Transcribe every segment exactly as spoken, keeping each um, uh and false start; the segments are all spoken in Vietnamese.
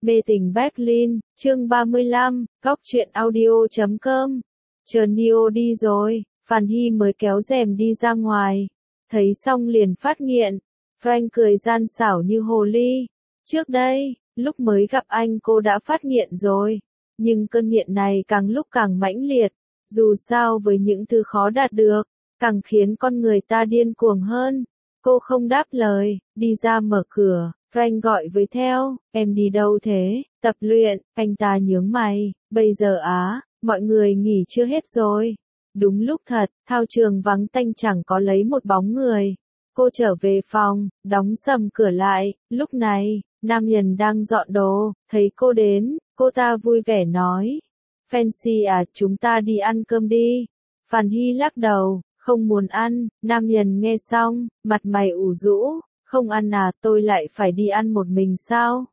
Mê tình Berlin, chương ba mươi lăm, góc truyện audio chấm com. Chờ Neo đi rồi, Phan Hy mới kéo rèm đi ra ngoài. Thấy xong liền phát nghiện. Frank cười gian xảo như hồ ly. Trước đây, lúc mới gặp anh cô đã phát nghiện rồi. Nhưng cơn nghiện này càng lúc càng mãnh liệt. Dù sao với những thứ khó đạt được, càng khiến con người ta điên cuồng hơn. Cô không đáp lời, đi ra mở cửa. Frank gọi với theo, em đi đâu thế? Tập luyện, anh ta nhướng mày, bây giờ á, mọi người nghỉ chưa hết rồi. Đúng lúc thật, thao trường vắng tanh chẳng có lấy một bóng người. Cô trở về phòng, đóng sầm cửa lại, lúc này, nam nhân đang dọn đồ, thấy cô đến, cô ta vui vẻ nói. Fancy à, chúng ta đi ăn cơm đi. Phan Hy lắc đầu, không muốn ăn, nam nhân nghe xong, mặt mày ủ rũ. Không ăn à, tôi lại phải đi ăn một mình sao?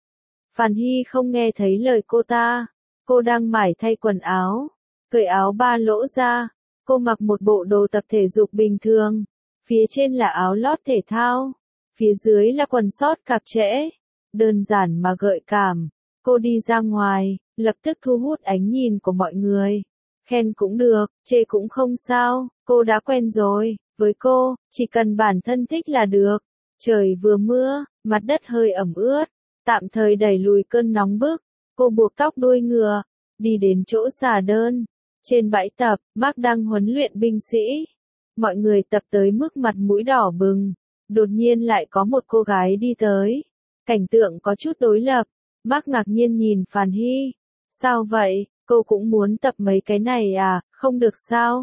Phan Hy không nghe thấy lời cô ta. Cô đang mải thay quần áo. Cởi áo ba lỗ ra. Cô mặc một bộ đồ tập thể dục bình thường. Phía trên là áo lót thể thao. Phía dưới là quần sót cạp trễ. Đơn giản mà gợi cảm. Cô đi ra ngoài, lập tức thu hút ánh nhìn của mọi người. Khen cũng được, chê cũng không sao, cô đã quen rồi. Với cô, chỉ cần bản thân thích là được. Trời vừa mưa, mặt đất hơi ẩm ướt, tạm thời đẩy lùi cơn nóng bức. Cô buộc tóc đuôi ngựa, đi đến chỗ xà đơn. Trên bãi tập, Mark đang huấn luyện binh sĩ. Mọi người tập tới mức mặt mũi đỏ bừng. Đột nhiên lại có một cô gái đi tới. Cảnh tượng có chút đối lập. Mark ngạc nhiên nhìn Phan Hy. Sao vậy, cô cũng muốn tập mấy cái này à, không được sao?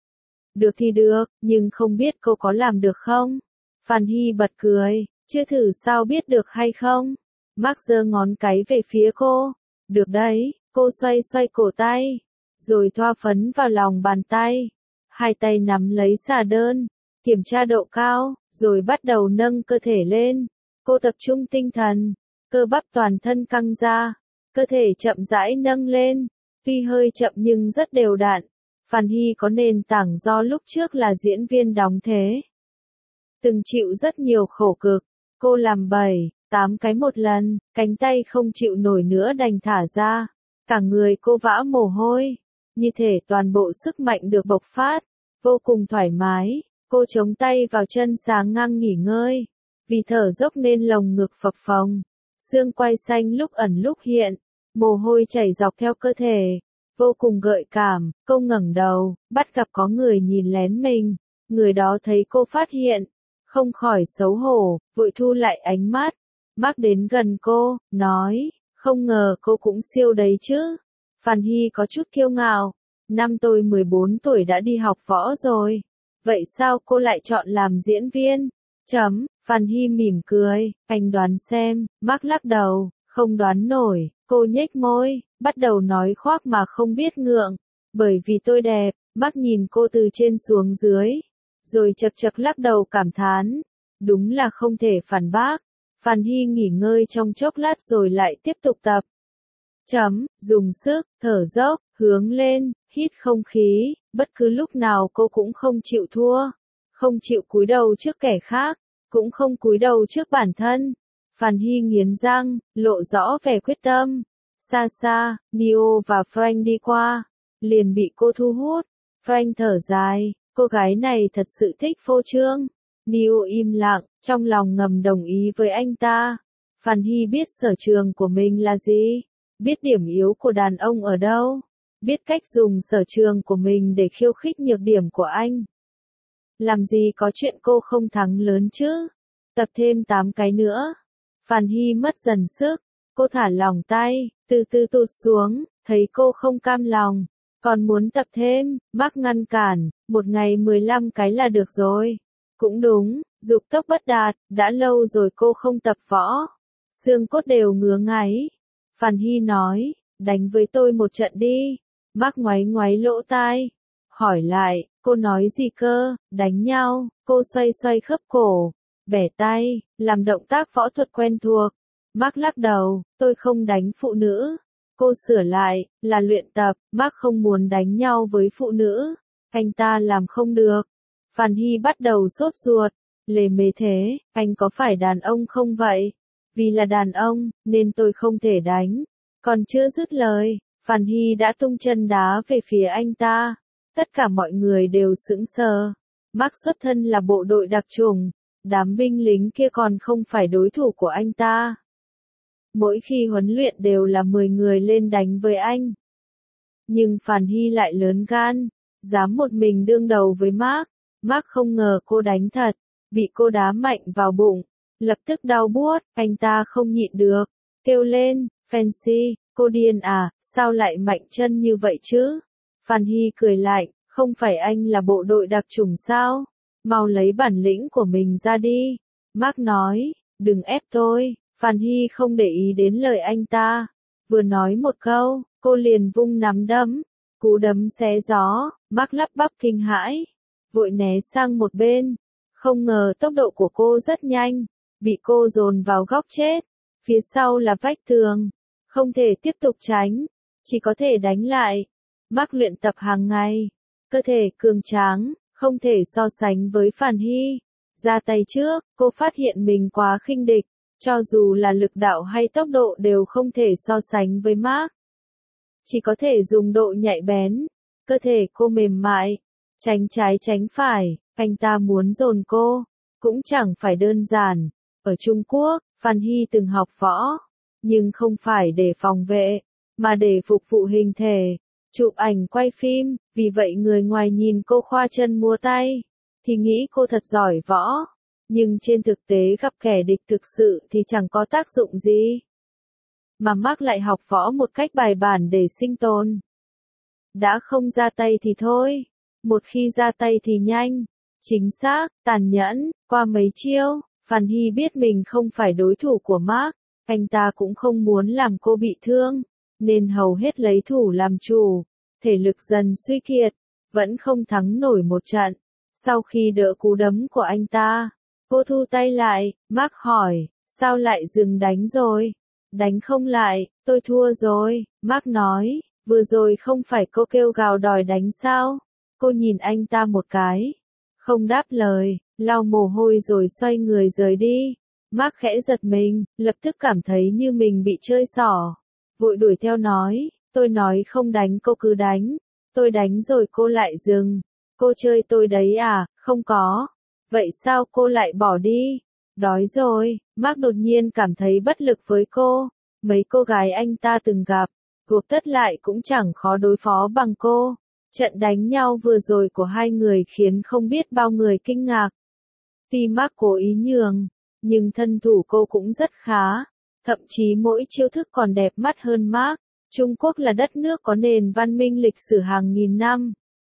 Được thì được, nhưng không biết cô có làm được không? Phan Hy bật cười, chưa thử sao biết được hay không? Mark giơ ngón cái về phía cô. Được đấy, cô xoay xoay cổ tay, rồi thoa phấn vào lòng bàn tay. Hai tay nắm lấy xà đơn, kiểm tra độ cao, rồi bắt đầu nâng cơ thể lên. Cô tập trung tinh thần, cơ bắp toàn thân căng ra, cơ thể chậm rãi nâng lên, tuy hơi chậm nhưng rất đều đặn. Phan Hy có nền tảng do lúc trước là diễn viên đóng thế. Từng chịu rất nhiều khổ cực, cô làm bảy, tám cái một lần, cánh tay không chịu nổi nữa đành thả ra. Cả người cô vã mồ hôi, như thể toàn bộ sức mạnh được bộc phát, vô cùng thoải mái. Cô chống tay vào chân sáng ngang nghỉ ngơi, vì thở dốc nên lồng ngực phập phồng, xương quai xanh lúc ẩn lúc hiện, mồ hôi chảy dọc theo cơ thể, vô cùng gợi cảm. Cô ngẩng đầu, bắt gặp có người nhìn lén mình, người đó thấy cô phát hiện, không khỏi xấu hổ, vội thu lại ánh mắt. Mark đến gần cô, nói, không ngờ cô cũng siêu đấy chứ. Phan Hy có chút kiêu ngạo, năm tôi mười bốn tuổi đã đi học võ rồi. Vậy sao cô lại chọn làm diễn viên? Chấm, Phan Hy mỉm cười, anh đoán xem. Mark lắc đầu, không đoán nổi. Cô nhếch môi, bắt đầu nói khoác mà không biết ngượng. Bởi vì tôi đẹp. Mark nhìn cô từ trên xuống dưới, rồi chật chật lắc đầu cảm thán. Đúng là không thể phản bác. Phan Hy nghỉ ngơi trong chốc lát rồi lại tiếp tục tập. Chấm, dùng sức, thở dốc, hướng lên, hít không khí, bất cứ lúc nào cô cũng không chịu thua. Không chịu cúi đầu trước kẻ khác, cũng không cúi đầu trước bản thân. Phan Hy nghiến răng, lộ rõ vẻ quyết tâm. Xa xa, Neo và Frank đi qua, liền bị cô thu hút. Frank thở dài, cô gái này thật sự thích phô trương. Neo im lặng, trong lòng ngầm đồng ý với anh ta. Phan Hy biết sở trường của mình là gì, biết điểm yếu của đàn ông ở đâu, biết cách dùng sở trường của mình để khiêu khích nhược điểm của anh. Làm gì có chuyện cô không thắng lớn chứ? Tập thêm tám cái nữa. Phan Hy mất dần sức, cô thả lỏng tay, từ từ tụt xuống, thấy cô không cam lòng, còn muốn tập thêm. Mark ngăn cản, một ngày mười lăm cái là được rồi. Cũng đúng, dục tốc bất đạt, đã lâu rồi cô không tập võ. Xương cốt đều ngứa ngáy. Phan Hy nói, đánh với tôi một trận đi. Mark ngoáy ngoáy lỗ tai, hỏi lại, cô nói gì cơ? Đánh nhau. Cô xoay xoay khớp cổ, bẻ tay, làm động tác võ thuật quen thuộc. Mark lắc đầu, tôi không đánh phụ nữ. Cô sửa lại, là luyện tập. Mark không muốn đánh nhau với phụ nữ, anh ta làm không được. Phan Hy bắt đầu sốt ruột, lề mề thế, anh có phải đàn ông không vậy? Vì là đàn ông, nên tôi không thể đánh. Còn chưa dứt lời, Phan Hy đã tung chân đá về phía anh ta. Tất cả mọi người đều sững sờ. Mark xuất thân là bộ đội đặc chủng. Đám binh lính kia còn không phải đối thủ của anh ta. Mỗi khi huấn luyện đều là mười người lên đánh với anh. Nhưng Phan Hy lại lớn gan, dám một mình đương đầu với Mark. Mark không ngờ cô đánh thật, bị cô đá mạnh vào bụng, lập tức đau buốt, anh ta không nhịn được, kêu lên, Fancy, cô điên à, sao lại mạnh chân như vậy chứ? Phan Hy cười lạnh, không phải anh là bộ đội đặc chủng sao? Mau lấy bản lĩnh của mình ra đi. Mark nói, đừng ép tôi. Phan Hy không để ý đến lời anh ta. Vừa nói một câu, cô liền vung nắm đấm. Cú đấm xé gió, Mark lắp bắp kinh hãi. Vội né sang một bên. Không ngờ tốc độ của cô rất nhanh. Bị cô dồn vào góc chết. Phía sau là vách tường. Không thể tiếp tục tránh. Chỉ có thể đánh lại. Mark luyện tập hàng ngày. Cơ thể cường tráng, không thể so sánh với Phan Hy. Ra tay trước, cô phát hiện mình quá khinh địch. Cho dù là lực đạo hay tốc độ đều không thể so sánh với Mark. Chỉ có thể dùng độ nhạy bén. Cơ thể cô mềm mại. Tránh trái tránh phải, anh ta muốn dồn cô. Cũng chẳng phải đơn giản. Ở Trung Quốc, Phan Hy từng học võ. Nhưng không phải để phòng vệ, mà để phục vụ hình thể. Chụp ảnh quay phim, vì vậy người ngoài nhìn cô khoa chân múa tay, thì nghĩ cô thật giỏi võ. Nhưng trên thực tế gặp kẻ địch thực sự thì chẳng có tác dụng gì. Mà Mark lại học võ một cách bài bản để sinh tồn. Đã không ra tay thì thôi. Một khi ra tay thì nhanh, chính xác, tàn nhẫn, qua mấy chiêu. Phan Hy biết mình không phải đối thủ của Mark. Anh ta cũng không muốn làm cô bị thương. Nên hầu hết lấy thủ làm chủ. Thể lực dần suy kiệt. Vẫn không thắng nổi một trận. Sau khi đỡ cú đấm của anh ta, cô thu tay lại. Mark hỏi, sao lại dừng đánh rồi? Đánh không lại, tôi thua rồi. Mark nói, vừa rồi không phải cô kêu gào đòi đánh sao? Cô nhìn anh ta một cái. Không đáp lời, lau mồ hôi rồi xoay người rời đi. Mark khẽ giật mình, lập tức cảm thấy như mình bị chơi xỏ. Vội đuổi theo nói, tôi nói không đánh cô cứ đánh. Tôi đánh rồi cô lại dừng. Cô chơi tôi đấy à, không có. Vậy sao cô lại bỏ đi? Đói rồi. Mark đột nhiên cảm thấy bất lực với cô. Mấy cô gái anh ta từng gặp, gộp tất lại cũng chẳng khó đối phó bằng cô. Trận đánh nhau vừa rồi của hai người khiến không biết bao người kinh ngạc. Tuy Mark cố ý nhường, nhưng thân thủ cô cũng rất khá. Thậm chí mỗi chiêu thức còn đẹp mắt hơn Mark. Trung Quốc là đất nước có nền văn minh lịch sử hàng nghìn năm.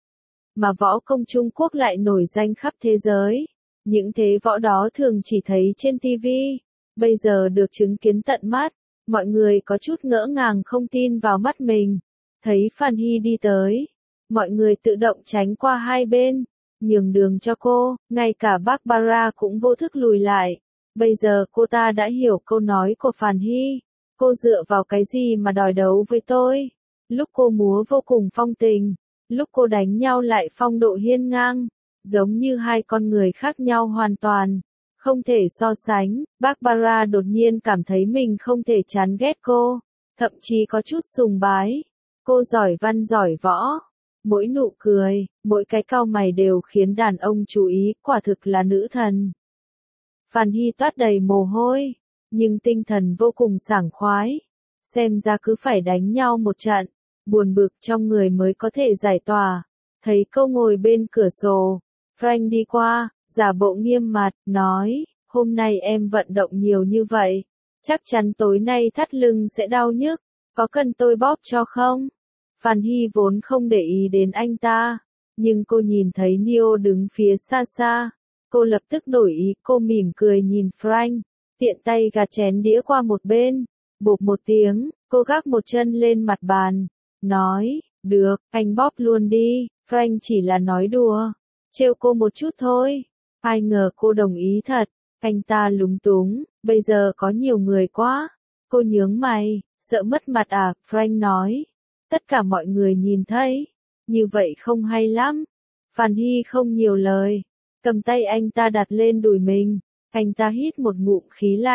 Mà võ công Trung Quốc lại nổi danh khắp thế giới. Những thế võ đó thường chỉ thấy trên ti vi. Bây giờ được chứng kiến tận mắt. Mọi người có chút ngỡ ngàng không tin vào mắt mình. Thấy Phan Hy đi tới. Mọi người tự động tránh qua hai bên. Nhường đường cho cô. Ngay cả Barbara cũng vô thức lùi lại. Bây giờ cô ta đã hiểu câu nói của Phan Hy. Cô dựa vào cái gì mà đòi đấu với tôi? Lúc cô múa vô cùng phong tình. Lúc cô đánh nhau lại phong độ hiên ngang. Giống như hai con người khác nhau hoàn toàn. Không thể so sánh. Barbara đột nhiên cảm thấy mình không thể chán ghét cô. Thậm chí có chút sùng bái. Cô giỏi văn giỏi võ. Mỗi nụ cười, mỗi cái cau mày đều khiến đàn ông chú ý, quả thực là nữ thần. Phan Hy toát đầy mồ hôi, nhưng tinh thần vô cùng sảng khoái. Xem ra cứ phải đánh nhau một trận, buồn bực trong người mới có thể giải tỏa. Thấy cô ngồi bên cửa sổ, Frank đi qua, giả bộ nghiêm mặt, nói, hôm nay em vận động nhiều như vậy, chắc chắn tối nay thắt lưng sẽ đau nhức, có cần tôi bóp cho không? Phan Hy vốn không để ý đến anh ta, nhưng cô nhìn thấy Neo đứng phía xa xa. Cô lập tức đổi ý, cô mỉm cười nhìn Frank, tiện tay gạt chén đĩa qua một bên. Bộp một tiếng, cô gác một chân lên mặt bàn, nói, được, anh bóp luôn đi. Frank chỉ là nói đùa, trêu cô một chút thôi. Ai ngờ cô đồng ý thật, anh ta lúng túng, bây giờ có nhiều người quá. Cô nhướng mày, sợ mất mặt à, Frank nói. Tất cả mọi người nhìn thấy, như vậy không hay lắm. Phan Hy không nhiều lời, cầm tay anh ta đặt lên đùi mình, anh ta hít một ngụm khí lạnh,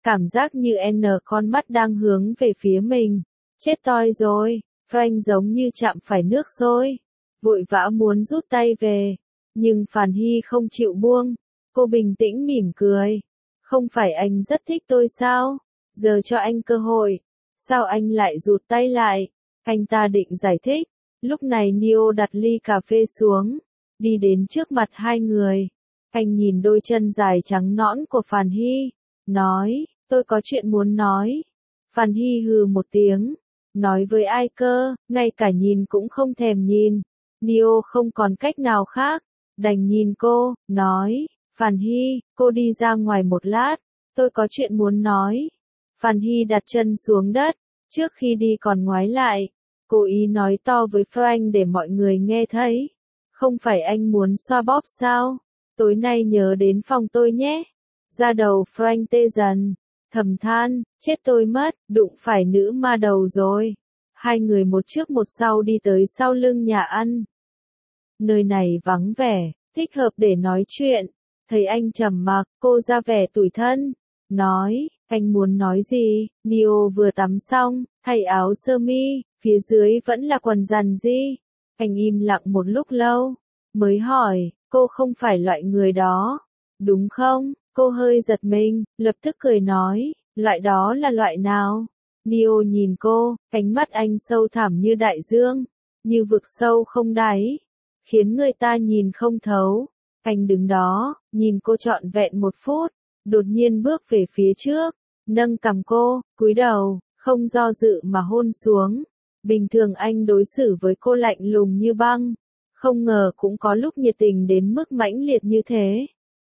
Cảm giác như N con mắt đang hướng về phía mình. Chết toi rồi, Frank giống như chạm phải nước sôi. Vội vã muốn rút tay về. Nhưng Phàn Hy không chịu buông. Cô bình tĩnh mỉm cười. Không phải anh rất thích tôi sao? Giờ cho anh cơ hội. Sao anh lại rụt tay lại? Anh ta định giải thích. Lúc này Neo đặt ly cà phê xuống. Đi đến trước mặt hai người. Anh nhìn đôi chân dài trắng nõn của Phàn Hy. Nói, tôi có chuyện muốn nói. Phàn Hy hừ một tiếng. Nói với ai cơ, ngay cả nhìn cũng không thèm nhìn. Neo không còn cách nào khác. Đành nhìn cô, nói, Phàn Hy, cô đi ra ngoài một lát. Tôi có chuyện muốn nói. Phàn Hy đặt chân xuống đất. Trước khi đi còn ngoái lại. Cố ý nói to với Frank để mọi người nghe thấy. Không phải anh muốn xoa bóp sao? Tối nay nhớ đến phòng tôi nhé. Da đầu Frank tê dần. Thầm than, chết tôi mất, đụng phải nữ ma đầu rồi. Hai người một trước một sau đi tới sau lưng nhà ăn. Nơi này vắng vẻ, thích hợp để nói chuyện. Thấy anh trầm mặc, cô ra vẻ tủi thân. Nói, anh muốn nói gì? Neo vừa tắm xong, thay áo sơ mi, phía dưới vẫn là quần giàn di. Anh im lặng một lúc lâu, mới hỏi, cô không phải loại người đó, đúng không? Cô hơi giật mình, lập tức cười nói, loại đó là loại nào? Neo nhìn cô, ánh mắt anh sâu thẳm như đại dương, như vực sâu không đáy, khiến người ta nhìn không thấu. Anh đứng đó, nhìn cô trọn vẹn một phút, đột nhiên bước về phía trước, nâng cằm cô, cúi đầu, không do dự mà hôn xuống. Bình thường anh đối xử với cô lạnh lùng như băng, không ngờ cũng có lúc nhiệt tình đến mức mãnh liệt như thế.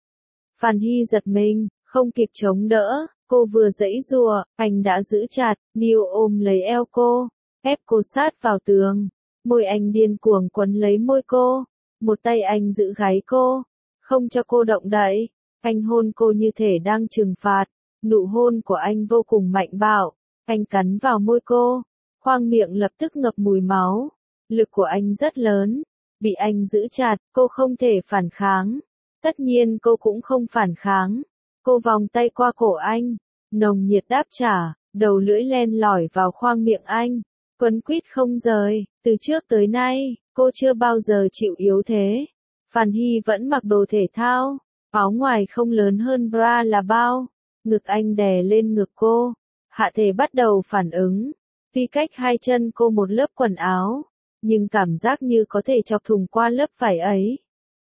Phàn Hy giật mình, không kịp chống đỡ, cô vừa giãy giụa, anh đã giữ chặt, Neo ôm lấy eo cô, ép cô sát vào tường. Môi anh điên cuồng quấn lấy môi cô, một tay anh giữ gáy cô, không cho cô động đậy. Anh hôn cô như thể đang trừng phạt, nụ hôn của anh vô cùng mạnh bạo, anh cắn vào môi cô, khoang miệng lập tức ngập mùi máu. Lực của anh rất lớn, bị anh giữ chặt, cô không thể phản kháng. Tất nhiên cô cũng không phản kháng. Cô vòng tay qua cổ anh, nồng nhiệt đáp trả, đầu lưỡi len lỏi vào khoang miệng anh, quấn quýt không rời. Từ trước tới nay, cô chưa bao giờ chịu yếu thế. Phàn Hy vẫn mặc đồ thể thao, áo ngoài không lớn hơn bra là bao. Ngực anh đè lên ngực cô, hạ thể bắt đầu phản ứng. Tuy cách hai chân cô một lớp quần áo, nhưng cảm giác như có thể chọc thủng qua lớp vải ấy.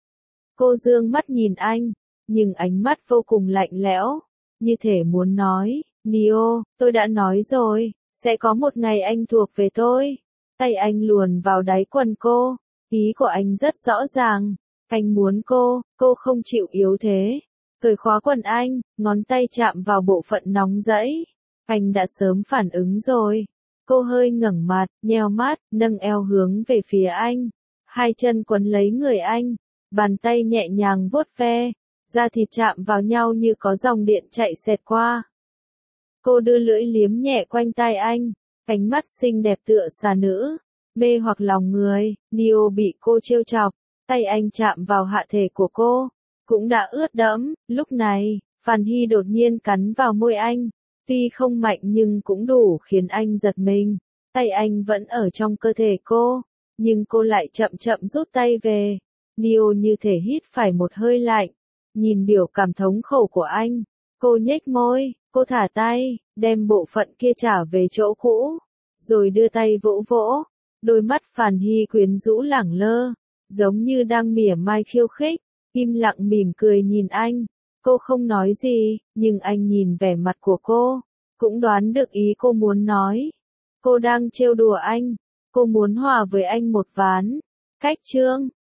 Cô dương mắt nhìn anh, nhưng ánh mắt vô cùng lạnh lẽo, như thể muốn nói, Neo, tôi đã nói rồi, sẽ có một ngày anh thuộc về tôi. Tay anh luồn vào đáy quần cô, ý của anh rất rõ ràng, anh muốn cô, cô không chịu yếu thế. Cởi khóa quần anh, ngón tay chạm vào bộ phận nóng rẫy, anh đã sớm phản ứng rồi. Cô hơi ngẩng mặt, nheo mắt, nâng eo hướng về phía anh, hai chân quấn lấy người anh, bàn tay nhẹ nhàng vuốt ve, da thịt chạm vào nhau như có dòng điện chạy xẹt qua. Cô đưa lưỡi liếm nhẹ quanh tai anh, ánh mắt xinh đẹp tựa xà nữ, mê hoặc lòng người. Neo bị cô trêu chọc, tay anh chạm vào hạ thể của cô, cũng đã ướt đẫm. Lúc này, Phàn Hy đột nhiên cắn vào môi anh, tuy không mạnh nhưng cũng đủ khiến anh giật mình. Tay anh vẫn ở trong cơ thể cô, nhưng cô lại chậm chậm rút tay về. Neo như thể hít phải một hơi lạnh, nhìn biểu cảm thống khổ của anh, cô nhếch môi, cô thả tay, đem bộ phận kia trả về chỗ cũ, rồi đưa tay vỗ vỗ. Đôi mắt Phàn Hy quyến rũ lẳng lơ, giống như đang mỉa mai khiêu khích, im lặng mỉm cười nhìn anh. Cô không nói gì, nhưng anh nhìn vẻ mặt của cô, cũng đoán được ý cô muốn nói. Cô đang trêu đùa anh, cô muốn hòa với anh một ván. Cách chương